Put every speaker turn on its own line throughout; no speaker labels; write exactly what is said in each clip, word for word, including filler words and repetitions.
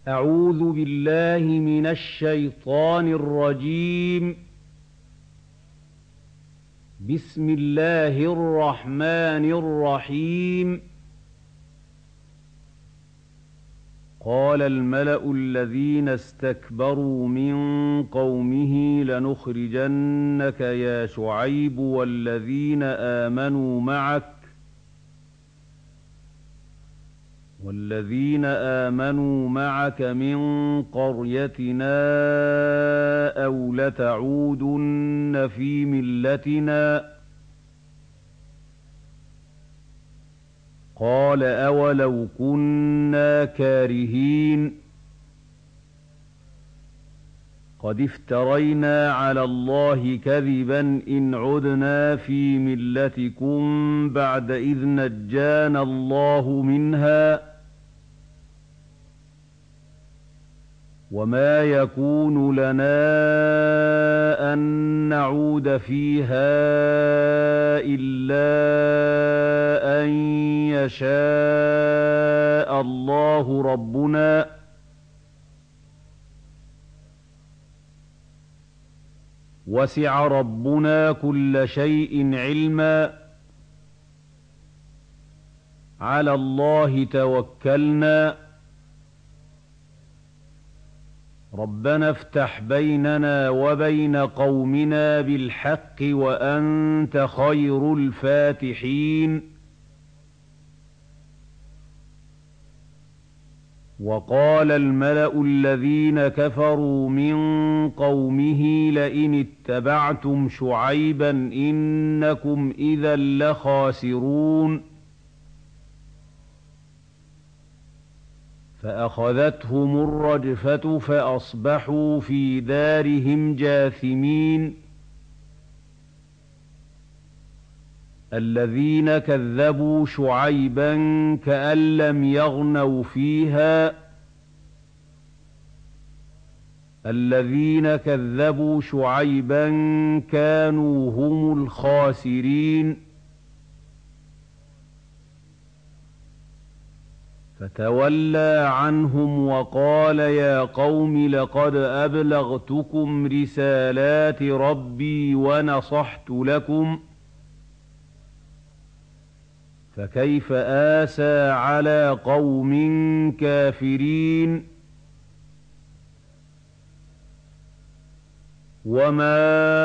أعوذ بالله من الشيطان الرجيم. بسم الله الرحمن الرحيم. قال الملأ الذين استكبروا من قومه لنخرجنك يا شعيب والذين آمنوا معك والذين آمنوا معك من قريتنا أو لتعودن في ملتنا. قال أولو كنا كارهين. قد افترينا على الله كذبا إن عدنا في ملتكم بعد إذ نجانا الله منها وما يكون لنا أن نعود فيها إلا أن يشاء الله ربنا وسع ربنا كل شيء علما على الله توكلنا ربنا افتح بيننا وبين قومنا بالحق وأنت خير الفاتحين. وقال الملأ الذين كفروا من قومه لئن اتبعتم شعيبا إنكم إذا لخاسرون. فأخذتهم الرجفة فأصبحوا في دارهم جاثمين. الذين كذبوا شعيبا كأن لم يغنوا فيها. الذين كذبوا شعيبا كانوا هم الخاسرين. فتولى عنهم وقال يا قوم لقد أبلغتكم رسالات ربي ونصحت لكم فكيف آسى على قوم كافرين. وما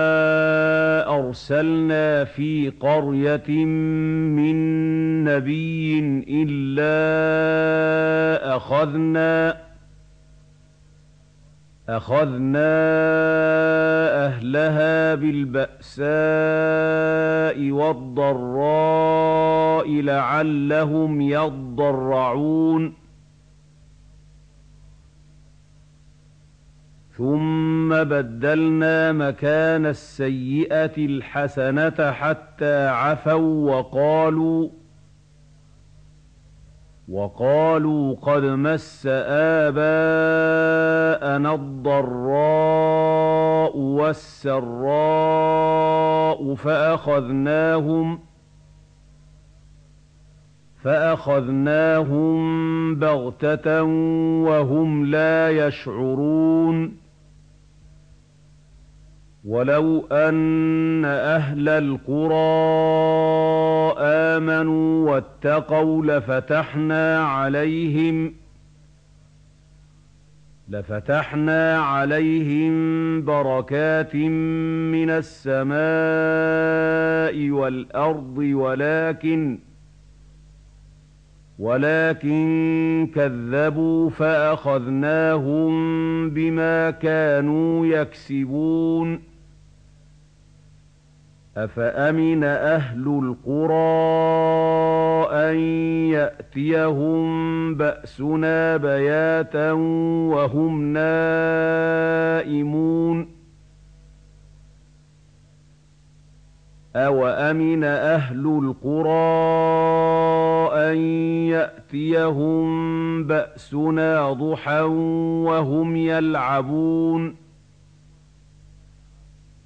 أرسلنا في قرية من نبي إلا أخذنا أخذنا أهلها بالبأساء والضراء لعلهم يضرعون. ثم بدلنا مكان السيئة الحسنة حتى عفوا وقالوا وقالوا قد مس آباءنا الضراء والسراء فأخذناهم فأخذناهم بغتة وهم لا يشعرون. ولو أن أهل القرى آمنوا واتقوا لفتحنا عليهم لفتحنا عليهم بركات من السماء والأرض ولكن ولكن كذبوا فأخذناهم بما كانوا يكسبون. أفأمن أهل القرى أن يأتيهم بأسنا بياتا وهم نائمون. أوأمن أهل القرى أن يأتيهم بأسنا ضحى وهم يلعبون.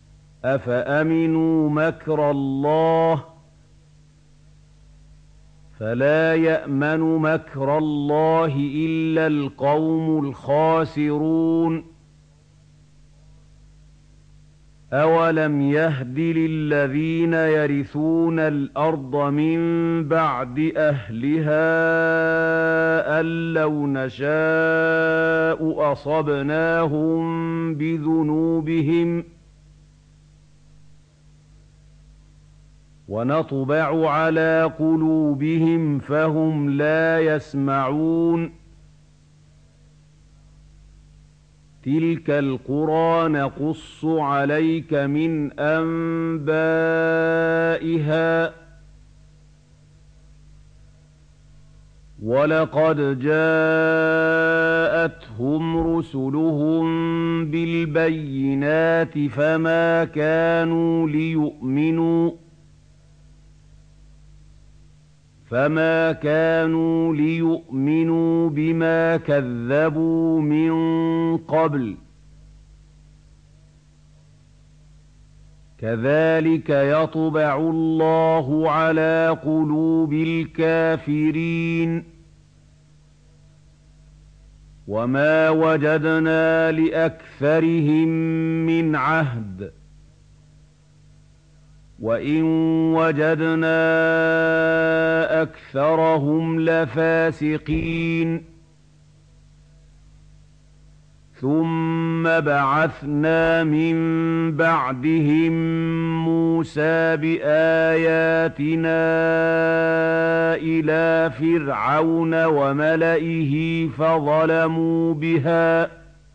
أفأمنوا مكر الله فلا يأمن مكر الله إلا القوم الخاسرون أولم يهد للذين يرثون الأرض من بعد أهلها أن لو نشاء أصبناهم بذنوبهم ونطبع على قلوبهم فهم لا يسمعون تلك القرى نقص عليك من أنبائها ولقد جاءتهم رسلهم بالبينات فما كانوا ليؤمنوا فما كانوا ليؤمنوا بما كذبوا من قبل كذلك يطبع الله على قلوب الكافرين وما وجدنا لأكثرهم من عهد وإن وجدنا أكثرهم لفاسقين ثم بعثنا من بعدهم موسى بآياتنا إلى فرعون وملئه فظلموا بها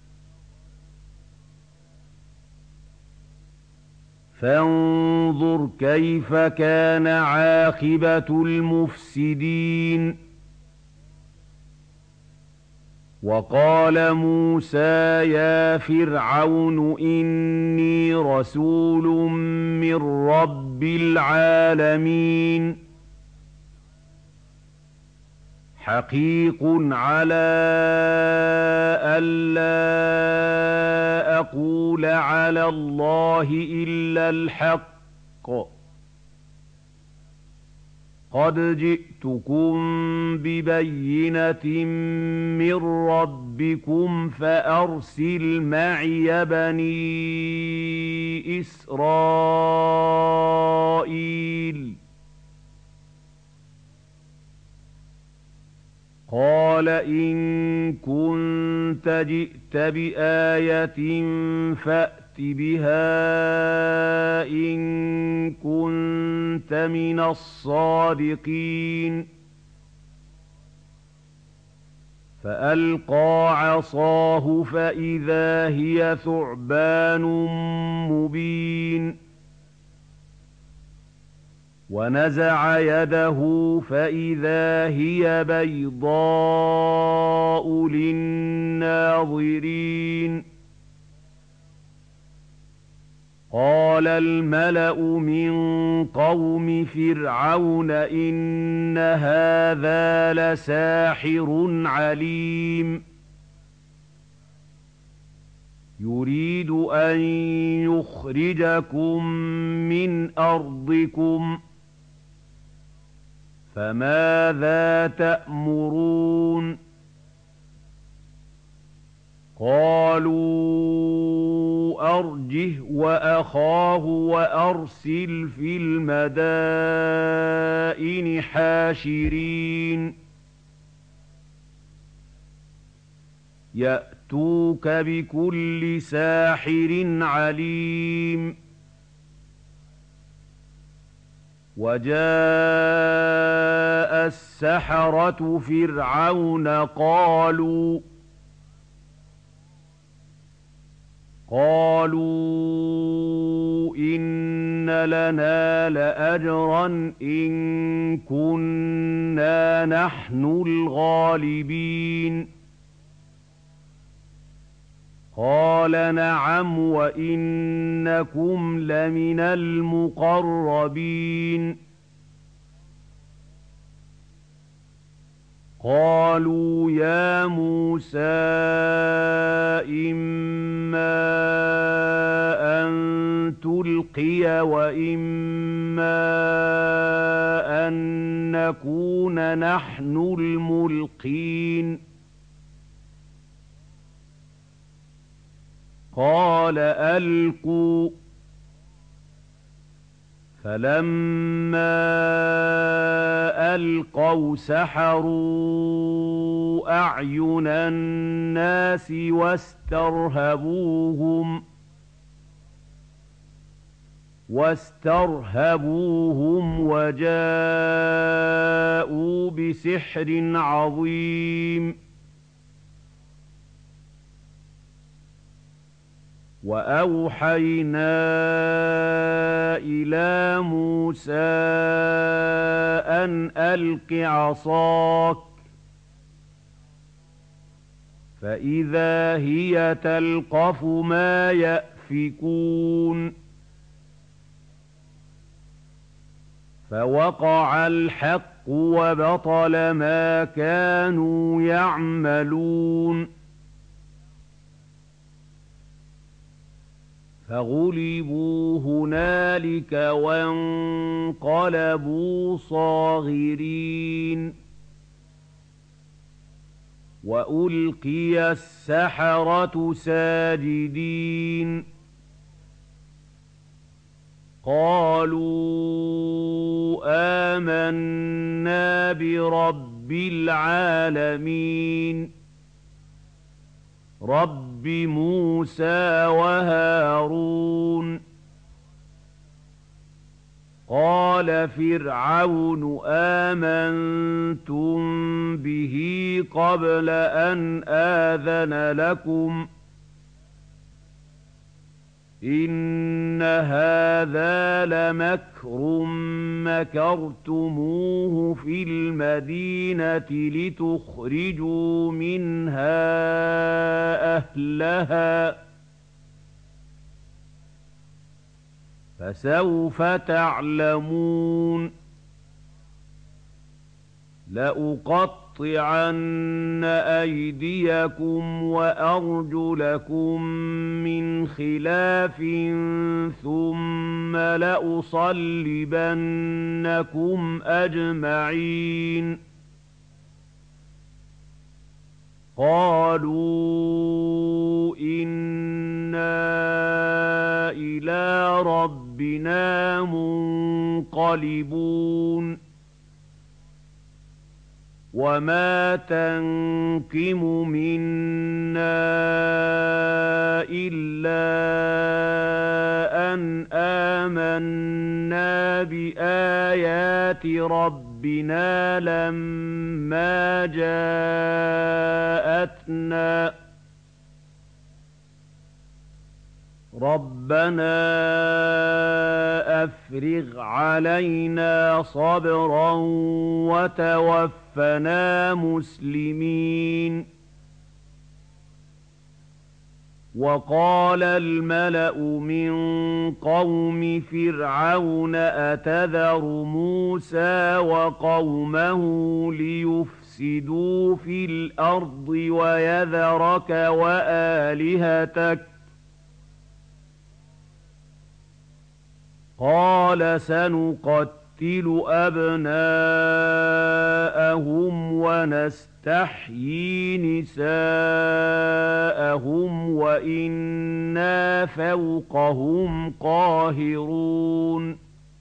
فانظر كيف كان عاقبة المفسدين وقال موسى يا فرعون إني رسول من رب العالمين حقيق على ألا أقول على الله إلا الحق قد جئتكم ببينة من ربكم فأرسل معي بني إسرائيل قال إن كنت جئت بآية فأت بها إن كنت من الصادقين فألقى عصاه فإذا هي ثعبان مبين ونزع يده فإذا هي بيضاء للناظرين قال الملأ من قوم فرعون إن هذا لساحر عليم يريد أن يخرجكم من أرضكم فماذا تأمرون قالوا أرجه وأخاه وأرسل في المدائن حاشرين يأتوك بكل ساحر عليم وجاء السحرة فرعون قالوا قالوا إن لنا لأجرا إن كنا نحن الغالبين قال نعم وإنكم لمن المقربين قالوا يا موسى إما أن نلقي وإما أن نكون نحن الملقين قال ألقوا فلما ألقوا سحروا أعين الناس واسترهبوهم واسترهبوهم وجاءوا بسحر عظيم وأوحينا إلى موسى أن ألق عصاك فإذا هي تلقف ما يأفكون فوقع الحق وبطل ما كانوا يعملون فغلبوا هنالك وانقلبوا صاغرين وألقي السحرة ساجدين قالوا آمنا برب العالمين رب موسى وهارون قال فرعون آمنتم به قبل أن آذن لكم إن هذا لمكر مكرتموه في المدينة لتخرجوا منها أهلها فسوف تعلمون لأقطعن أيديكم وأرجلكم من خلاف ثم لأصلبنكم أجمعين قالوا إنا إلى ربنا منقلبون وما تنقم منا إلا أن آمنا بآيات ربنا لما جاءتنا ربنا أفرغ علينا صبرا وتوفنا مسلمين وقال الملأ من قوم فرعون أتذر موسى وقومه ليفسدوا في الأرض ويذرك وآلهتك قال سنقتل أبناءهم ونستحيي نساءهم وإنا فوقهم قاهرون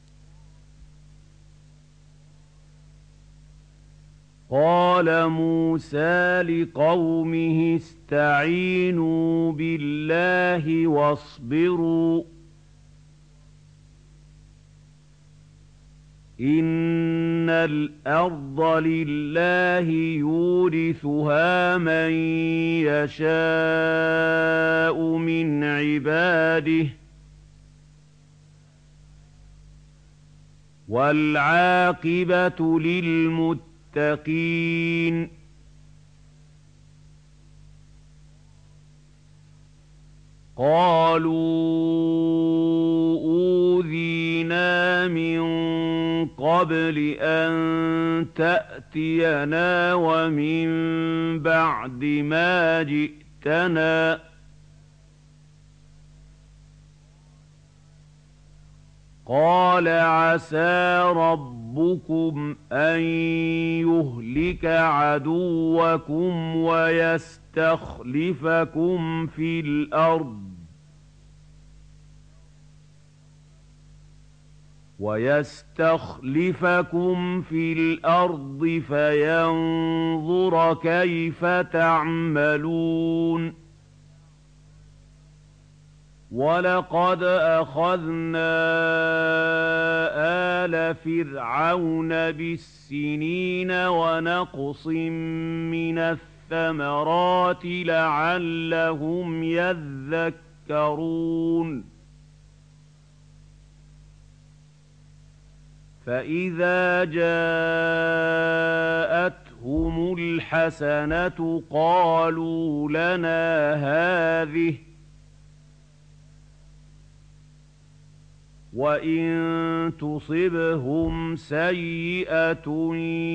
قال موسى لقومه استعينوا بالله واصبروا إن الأرض لله يورثها من يشاء من عباده والعاقبة للمتقين قالوا أوذينا من قبل أن تأتينا ومن بعد ما جئتنا قال عسى ربكم أن يهلك عدوكم ويستخلفكم في الأرض ويستخلفكم في الأرض فينظر كيف تعملون وَلَقَدْ أَخَذْنَا آلَ فِرْعَوْنَ بِالسِّنِينَ وَنَقْصٍ مِّنَ الثَّمَرَاتِ لَعَلَّهُمْ يَذَّكَّرُونَ فَإِذَا جَاءَتْهُمُ الْحَسَنَةُ قَالُوا لَنَا هَٰذِهِ وَإِن تُصِبْهُمْ سَيِّئَةٌ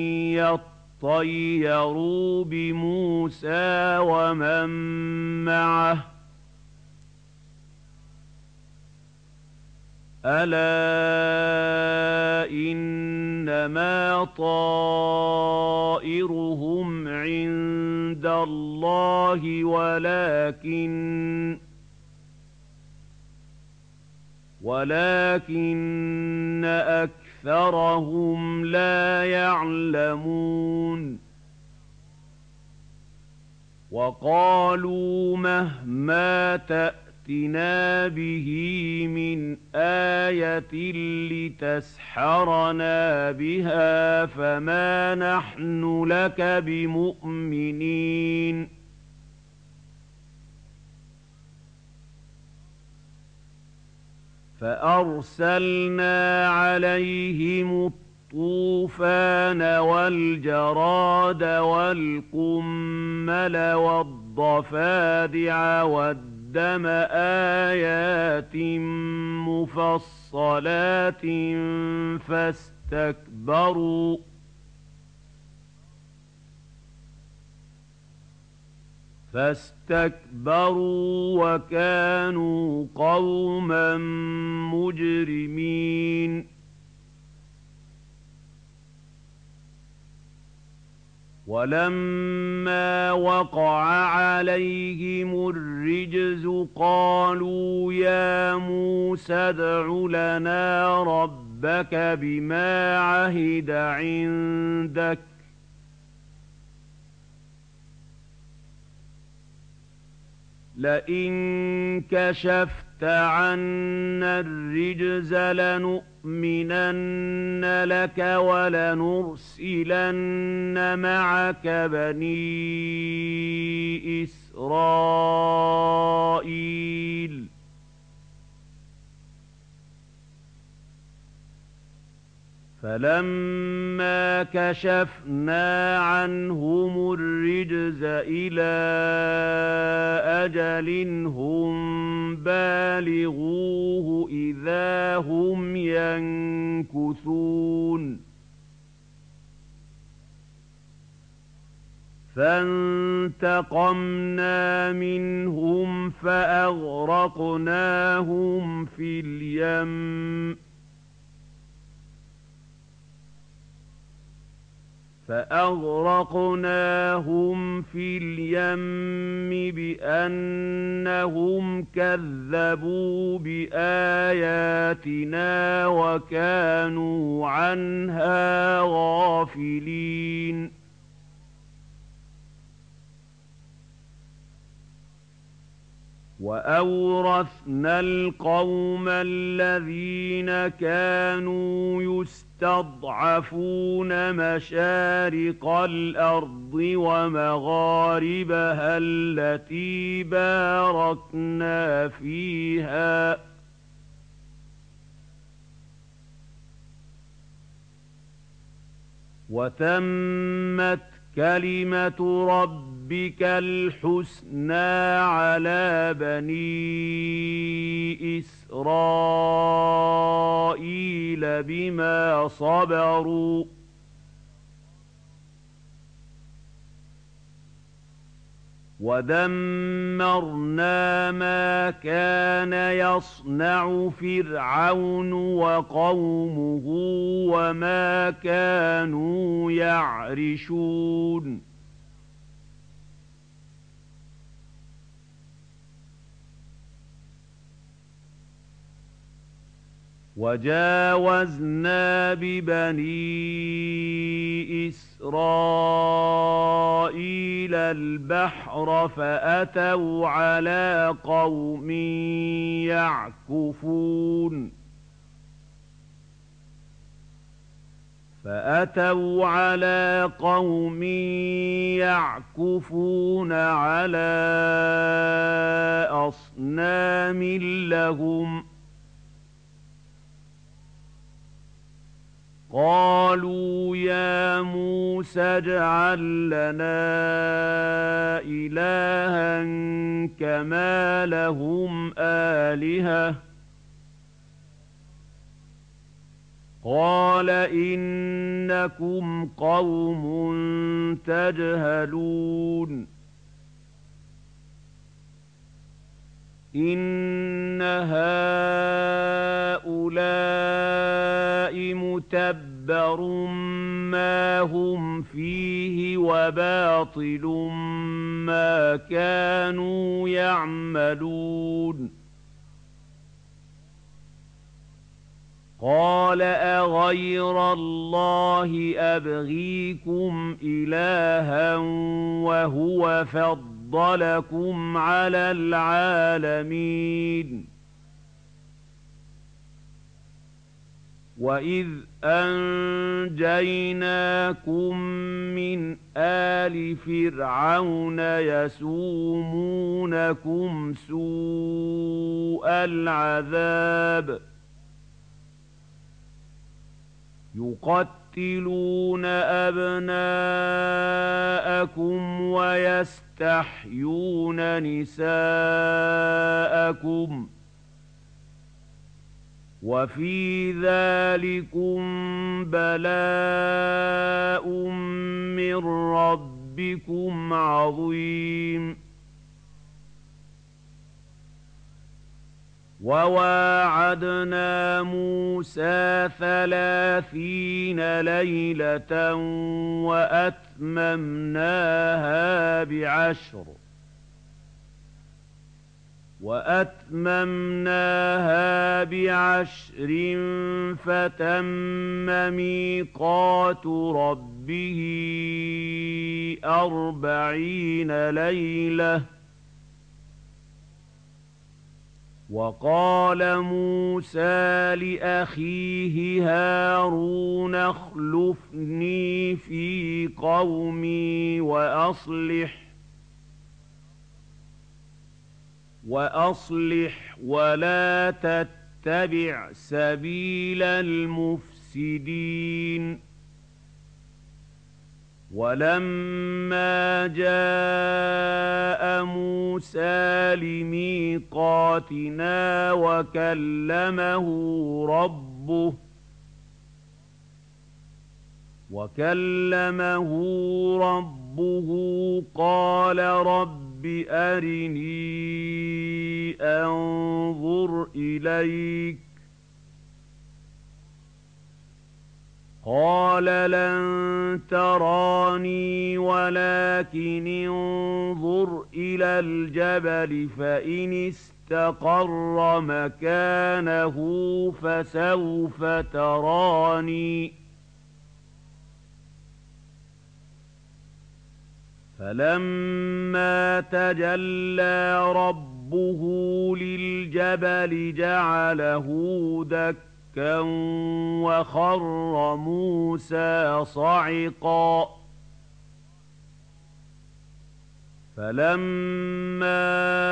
يَطَّيَّرُوا بِمُوسَىٰ وَمَن مَّعَهُ ۗ أَلَا إِنَّمَا طَائِرُهُمْ عِندَ اللَّهِ وَلَٰكِنَّ وَلَٰكِنَّ أَكْثَرَهُمْ لَا يَعْلَمُونَ وَقَالُوا مَهْمَا تَأْتِنَا بِهِ مِنْ آيَةٍ لِتَسْحَرَنَا بِهَا فَمَا نَحْنُ لَكَ بِمُؤْمِنِينَ فَأَرْسَلْنَا عَلَيْهِمُ الطُّوفَانَ وَالْجَرَادَ وَالْقُمَّلَ وَالضَّفَادِعَ وَالدَّمَ آيَاتٍ مُّفَصَّلَاتٍ فَاسْتَكْبَرُوا فَاسْتَكْبَرُوا وَكَانُوا قَوْمًا مُجْرِمِينَ وَلَمَّا وَقَعَ عَلَيْهِمُ الرِّجْزُ قَالُوا يَا مُوسَى ادْعُ لَنَا رَبَّكَ بِمَا عَهِدَ عِندَكَ لئن كشفت عنا الرجز لنؤمنن لك ولنرسلن معك بني إسرائيل فَلَمَّا كَشَفْنَا عَنْهُمُ الرِّجْزَ إِلَىٰ أَجَلٍ هُم بَالِغُوهُ إِذَا هُمْ يَنكُثُونَ فَانتَقَمْنَا مِنْهُمْ فَأَغْرَقْنَاهُمْ فِي الْيَمِّ فَأَغْرَقْنَاهُمْ فِي الْيَمِّ بِأَنَّهُمْ كَذَّبُوا بِآيَاتِنَا وَكَانُوا عَنْهَا غَافِلِينَ وَأَوْرَثْنَا الْقَوْمَ الَّذِينَ كَانُوا يُسْتَضْعَفُونَ مَشَارِقَ الْأَرْضِ وَمَغَارِبَهَا الَّتِي بَارَكْنَا فِيهَا وَتَمَّتْ كَلِمَةُ رَبِّكَ الْحُسْنَىٰ عَلَىٰ بَنِي إِسْرَائِيلَ بِمَا صَبَرُوا وَدَمَّرْنَا مَا كَانَ يَصْنَعُ فِرْعَوْنُ وَقَوْمُهُ وَمَا كَانُوا يَعْرِشُونَ وَجَاوَزْنَا بِبَنِي إِسْرَائِيلَ الْبَحْرَ فَأَتَوْا عَلَىٰ قَوْمٍ يَعْكُفُونَ فَأَتَوْا عَلَىٰ قَوْمٍ يَعْكُفُونَ عَلَىٰ أَصْنَامٍ لَّهُمْ قَالُوا يَا مُوسَى اجْعَل لَّنَا إِلَٰهًا كَمَا لَهُمْ آلِهَةٌ قَالَ إِنَّكُمْ قَوْمٌ تَجْهَلُونَ إِنَّ هَٰؤُلَاءِ مُتَبَّرٌ مَّا هُمْ فِيهِ وَبَاطِلٌ مَّا كَانُوا يَعْمَلُونَ قَالَ أَغَيْرَ اللَّهِ أَبْغِيكُمْ إِلَٰهًا وَهُوَ فَضَّلَكُمْ عَلَى الْعَالَمِينَ وَإِذْ أَنجَيْنَاكُم مِّنْ آلِ فِرْعَوْنَ يَسُومُونَكُمْ سُوءَ الْعَذَابِ يُقَتِّلُونَ أَبْنَاءَكُمْ وَيَسْتَحْيُونَ نِسَاءَكُمْ وَفِي ذَٰلِكُم بَلَاءٌ مِّن رَّبِّكُمْ عَظِيمٌ وَوَاعَدْنَا مُوسَىٰ ثَلَاثِينَ لَيْلَةً وَأَتْمَمْنَاهَا بِعَشْرٍ وَأَتْمَمْنَاهَا بِعَشْرٍ فَتَمَّ مِيقَاتُ رَبِّهِ أَرْبَعِينَ لَيْلَةً وَقَالَ مُوسَىٰ لِأَخِيهِ هَارُونَ اخْلُفْنِي فِي قَوْمِي وَأَصْلِحْ وَأَصْلِحْ وَلَا تَتَّبِعْ سَبِيلَ الْمُفْسِدِينَ وَلَمَّا جَاءَ مُوسَىٰ لِمِيقَاتِنَا وَكَلَّمَهُ رَبُّهُ وَكَلَّمَهُ رَبُّهُ قَالَ رَبِّ أَرِنِي أَنظُرْ إِلَيْكَ قَالَ لَن تَرَانِي وَلَٰكِنِ انظُرْ إِلَى الْجَبَلِ فَإِنِ اسْتَقَرَّ مَكَانَهُ فَسَوْفَ تَرَانِي فَلَمَّا تَجَلَّىٰ رَبُّهُ لِلْجَبَلِ جَعَلَهُ دَكًّا وَخَرَّ مُوسَىٰ صَعِقًا فَلَمَّا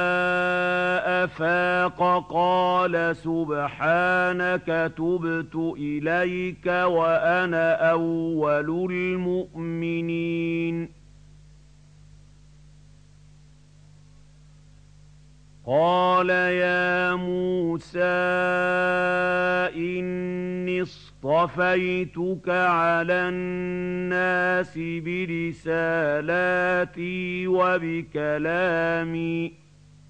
أَفَاقَ قَالَ سُبْحَانَكَ تُبْتُ إِلَيْكَ وَأَنَا أَوَّلُ الْمُؤْمِنِينَ قَالَ يَا مُوسَىٰ إِنِّي اصْطَفَيْتُكَ عَلَى النَّاسِ بِرِسَالَاتِي وَبِكَلَامِي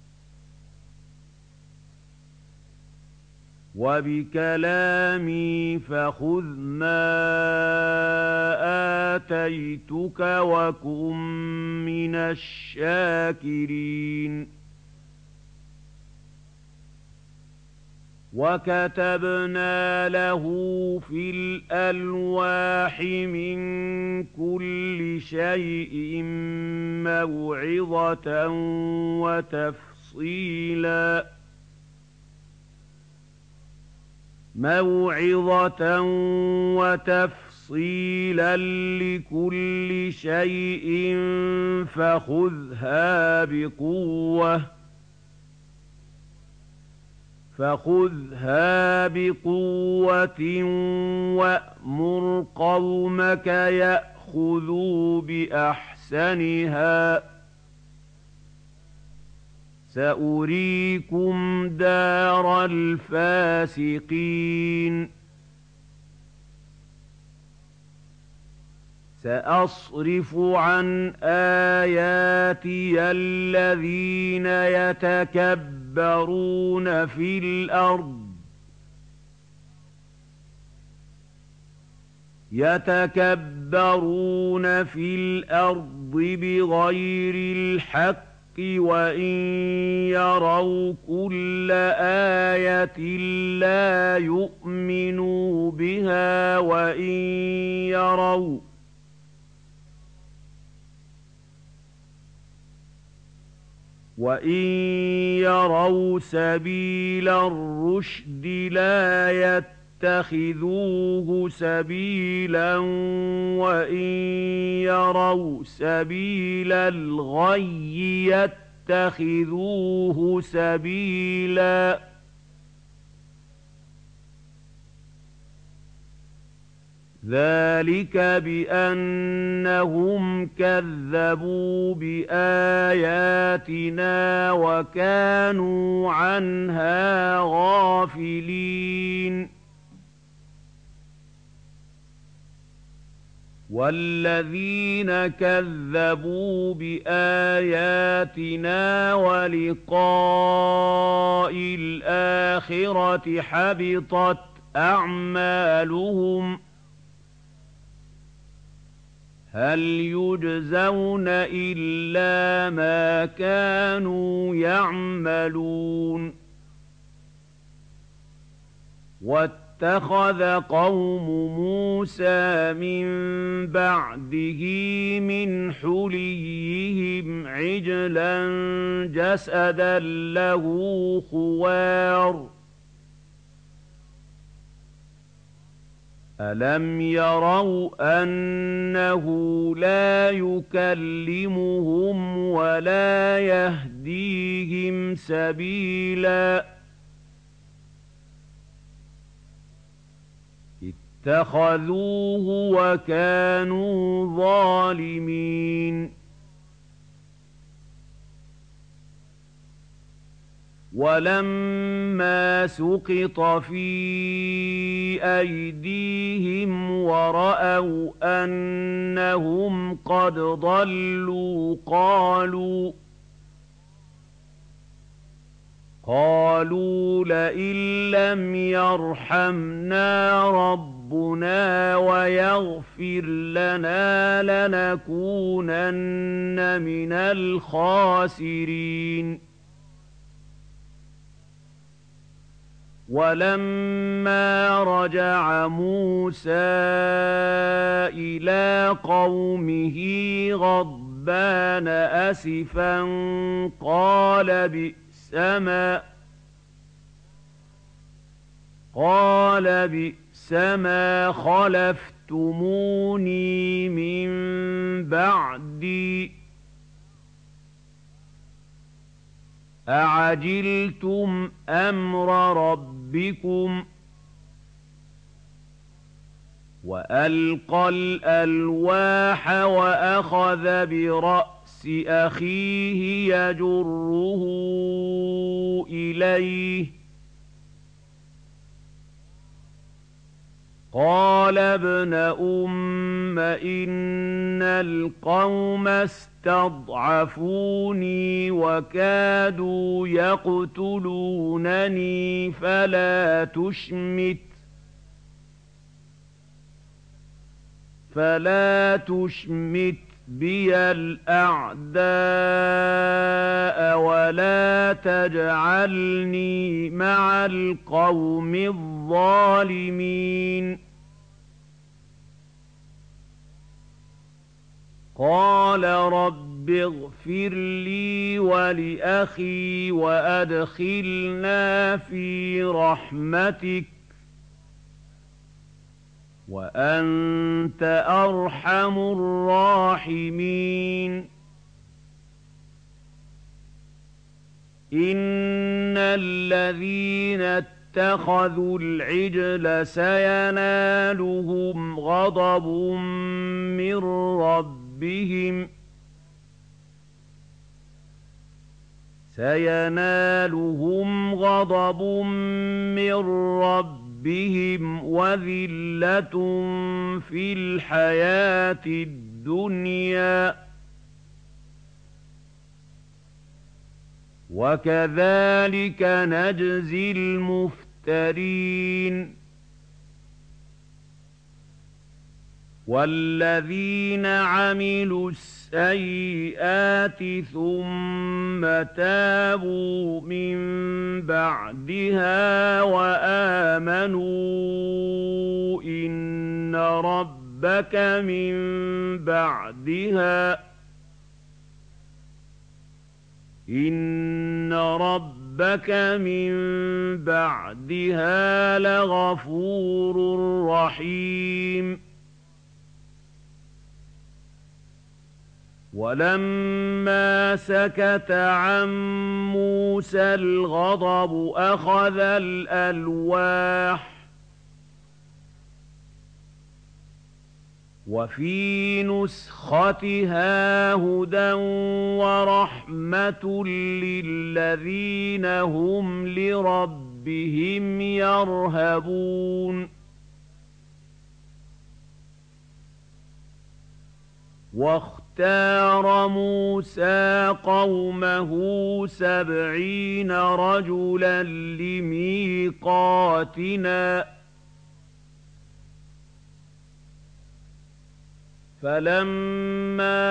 وَبِكَلَامِي فَخُذْ مَا آتَيْتُكَ وَكُن مِّنَ الشَّاكِرِينَ وَكَتَبْنَا لَهُ فِي الْأَلْوَاحِ مِن كُلِّ شَيْءٍ مَّوْعِظَةً وَتَفْصِيلًا مَوْعِظَةً وَتَفْصِيلًا لِّكُلِّ شَيْءٍ فَخُذْهَا بِقُوَّةٍ فَخُذْهَا بِقُوَّةٍ وَأْمُرْ قَوْمَكَ يَأْخُذُوا بِأَحْسَنِهَا سَأُرِيكُمْ دَارَ الْفَاسِقِينَ سَأَصْرِفُ عَنْ آيَاتِيَ الَّذِينَ يَتَكَبَّرُونَ فِي الْأَرْضِ يَتَكَبَّرُونَ فِي الْأَرْضِ بِغَيْرِ الْحَقِّ وَإِن يَرَوْا كُلَّ آيَةٍ لَّا يُؤْمِنُوا بِهَا وَإِن يَرَوْا وَإِن يَرَوْا سَبِيلَ الرُّشْدِ لَا يَتَّخِذُوهُ سَبِيلًا وَإِن يَرَوْا سَبِيلَ الْغَيِّ يَتَّخِذُوهُ سَبِيلًا ذَلِكَ بِأَنَّهُمْ كَذَّبُوا بِآيَاتِنَا وَكَانُوا عَنْهَا غَافِلِينَ وَالَّذِينَ كَذَّبُوا بِآيَاتِنَا وَلِقَاءِ الْآخِرَةِ حَبِطَتْ أَعْمَالُهُمْ هَلْ يُجْزَوْنَ إِلَّا مَا كَانُوا يَعْمَلُونَ وَاتَّخَذَ قَوْمُ مُوسَىٰ مِن بَعْدِهِ مِنْ حُلِيِّهِمْ عِجْلًا جَسَدًا لَّهُ خُوَارٌ أَلَمْ يَرَوْا أَنَّهُ لَا يُكَلِّمُهُمْ وَلَا يَهْدِيهِمْ سَبِيلًا اتَّخَذُوهُ وَكَانُوا ظَالِمِينَ وَلَمَّا سُقِطَ فِي أَيْدِيهِمْ وَرَأَوْا أَنَّهُمْ قَدْ ضَلُّوا قَالُوا قَالُوا لَئِن لَّمْ يَرْحَمْنَا رَبُّنَا وَيَغْفِرْ لَنَا لَنَكُونَنَّ مِنَ الْخَاسِرِينَ وَلَمَّا رَجَعَ مُوسَىٰ إِلَىٰ قَوْمِهِ غَضْبَانَ أَسِفًا قَالَ بِئْسَمَا قَالَ بِئْسَمَا خَلَفْتُمُونِي مِن بَعْدِي أَعَجِلْتُمْ أَمْرَ رَبِّكُمْ وَأَلْقَى الْأَلْوَاحَ وَأَخَذَ بِرَأْسِ أَخِيهِ يَجُرُّهُ إِلَيْهِ قال ابن أم إن القوم استضعفوني وكادوا يقتلونني فلا تشمت فلا تشمت بي الأعداء ولا تجعلني مع القوم الظالمين. قال رب اغفر لي ولأخي وأدخلنا في رحمتك وأنت أرحم الراحمين. إن الذين اتخذوا العجل سينالهم غضب من ربهم سينالهم غضب من ربهم بهم وذلة في الحياة الدنيا وكذلك نجزي المفترين. والذين عملوا السيئات ثم تابوا من بعدها وآمنوا إن ربك من بعدها إن ربك من بعدها لغفور رحيم. ولما سكت عن موسى الغضب أخذ الألواح وفي نسختها هدى ورحمة للذين هم لربهم يرهبون. واختار موسى قومه سبعين رجلا لميقاتنا فلما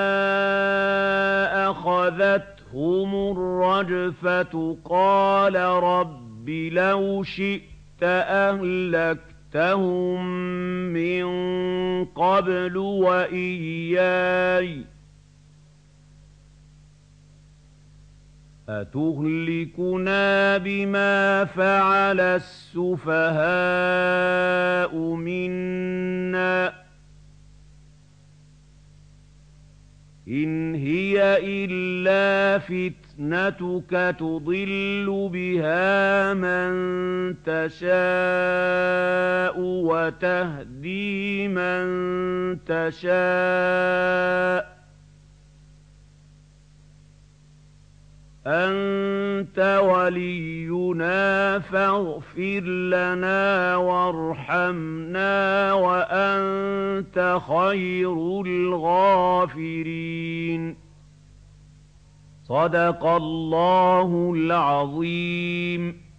أخذتهم الرجفة قال رب لو شئت أهلكتهم من قبل وإياي أتهلكنا بما فعل السفهاء منا إن هي إلا فتنتك تضل بها من تشاء وتهدي من تشاء أنت ولينا فاغفر لنا وارحمنا وأنت خير الغافرين. صدق الله العظيم.